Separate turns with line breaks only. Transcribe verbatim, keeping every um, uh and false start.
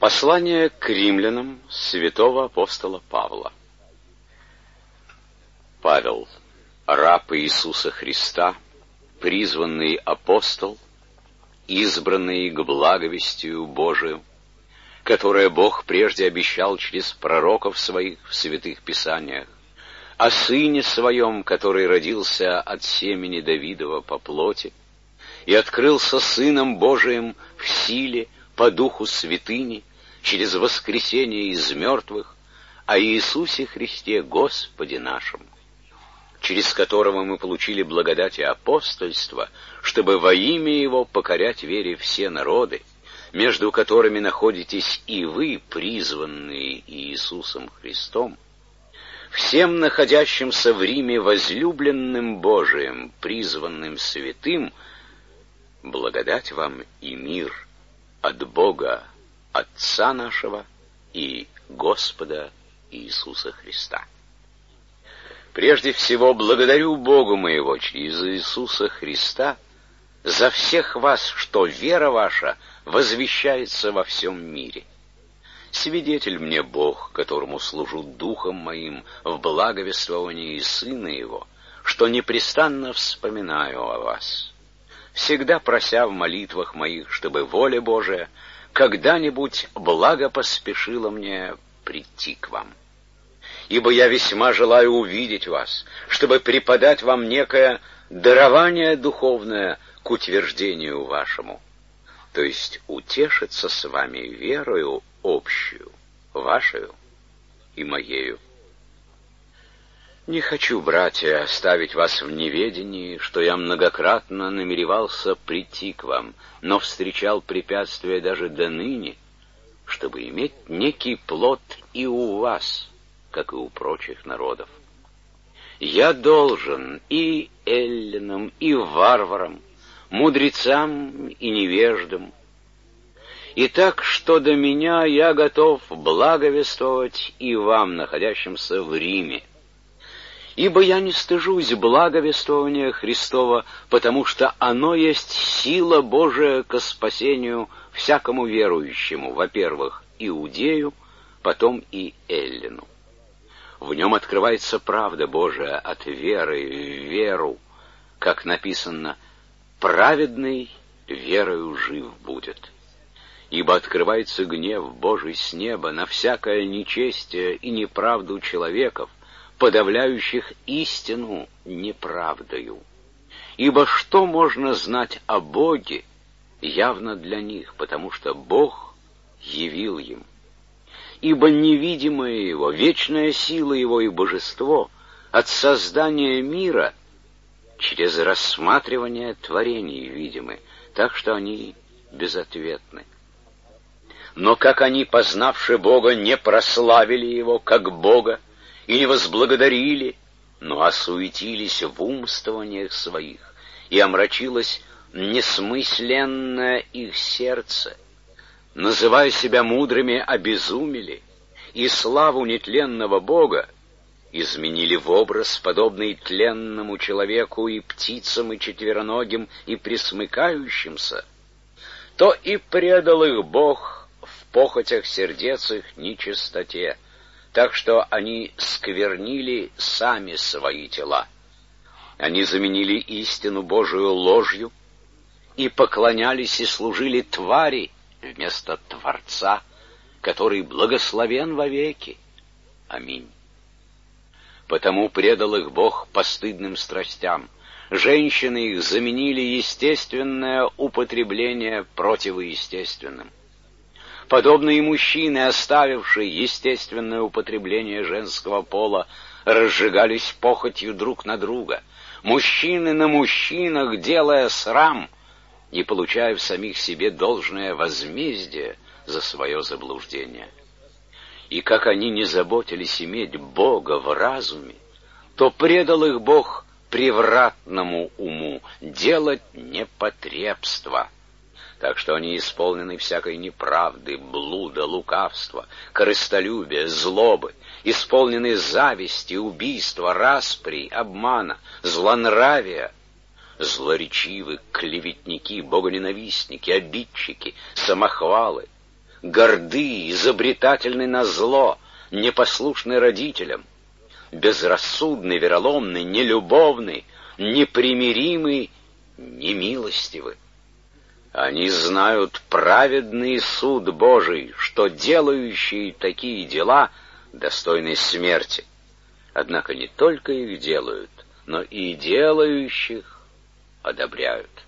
Послание к римлянам святого апостола Павла. Павел, раб Иисуса Христа, призванный апостол, избранный к благовестию Божию, которое Бог прежде обещал через пророков своих в святых писаниях, о Сыне Своем, который родился от семени Давидова по плоти, и открылся Сыном Божиим в силе по Духу святыни, через воскресение из мертвых, о Иисусе Христе Господе нашем, через которого мы получили благодать и апостольство, чтобы во имя Его покорять вере все народы, между которыми находитесь и вы, призванные Иисусом Христом, всем находящимся в Риме возлюбленным Божиим, призванным святым, благодать вам и мир от Бога, Отца нашего и Господа Иисуса Христа. Прежде всего, благодарю Бога моего через Иисуса Христа за всех вас, что вера ваша возвещается во всем мире. Свидетель мне Бог, которому служу духом моим в благовествовании Сына Его, что непрестанно вспоминаю о вас, всегда прося в молитвах моих, чтобы воля Божия когда-нибудь благо поспешила мне прийти к вам. Ибо я весьма желаю увидеть вас, чтобы преподать вам некое дарование духовное к утверждению вашему, то есть утешиться с вами верою общую, вашею и моею. Не хочу, братья, оставить вас в неведении, что я многократно намеревался прийти к вам, но встречал препятствия даже до ныне, чтобы иметь некий плод и у вас, как и у прочих народов. Я должен и эллинам, и варварам, мудрецам и невеждам. И так, что до меня, я готов благовествовать и вам, находящимся в Риме. Ибо я не стыжусь благовествования Христова, потому что оно есть сила Божия ко спасению всякому верующему, во-первых, иудею, потом и эллину. В нем открывается правда Божия от веры в веру, как написано: «Праведный верою жив будет». Ибо открывается гнев Божий с неба на всякое нечестие и неправду человеков, подавляющих истину неправдою. Ибо что можно знать о Боге явно для них, потому что Бог явил им. Ибо невидимое Его, вечная сила Его и божество от создания мира через рассматривание творений видимы, так что они безответны. Но как они, познавши Бога, не прославили Его как Бога, и не возблагодарили, но осуетились в умствованиях своих, и омрачилось несмысленное их сердце, называя себя мудрыми, обезумели, и славу нетленного Бога изменили в образ, подобный тленному человеку и птицам, и четвероногим, и пресмыкающимся, то и предал их Бог в похотях сердец их нечистоте, так что они сквернили сами свои тела. Они заменили истину Божию ложью и поклонялись и служили твари вместо Творца, который благословен вовеки. Аминь. Потому предал их Бог постыдным страстям. Женщины их заменили естественное употребление противоестественным. Подобно и мужчины, оставившие естественное употребление женского пола, разжигались похотью друг на друга. Мужчины на мужчинах, делая срам, не получая в самих себе должное возмездие за свое заблуждение. И как они не заботились иметь Бога в разуме, то предал их Бог превратному уму делать непотребство. Так что они исполнены всякой неправды, блуда, лукавства, корыстолюбия, злобы, исполнены зависти, убийства, распри, обмана, злонравия, злоречивы, клеветники, богоненавистники, обидчики, самохвалы, горды, изобретательны назло, непослушны родителям, безрассудны, вероломны, нелюбовны, непримиримы, немилостивы. Они знают праведный суд Божий, что делающие такие дела достойны смерти. Однако не только их делают, но и делающих одобряют.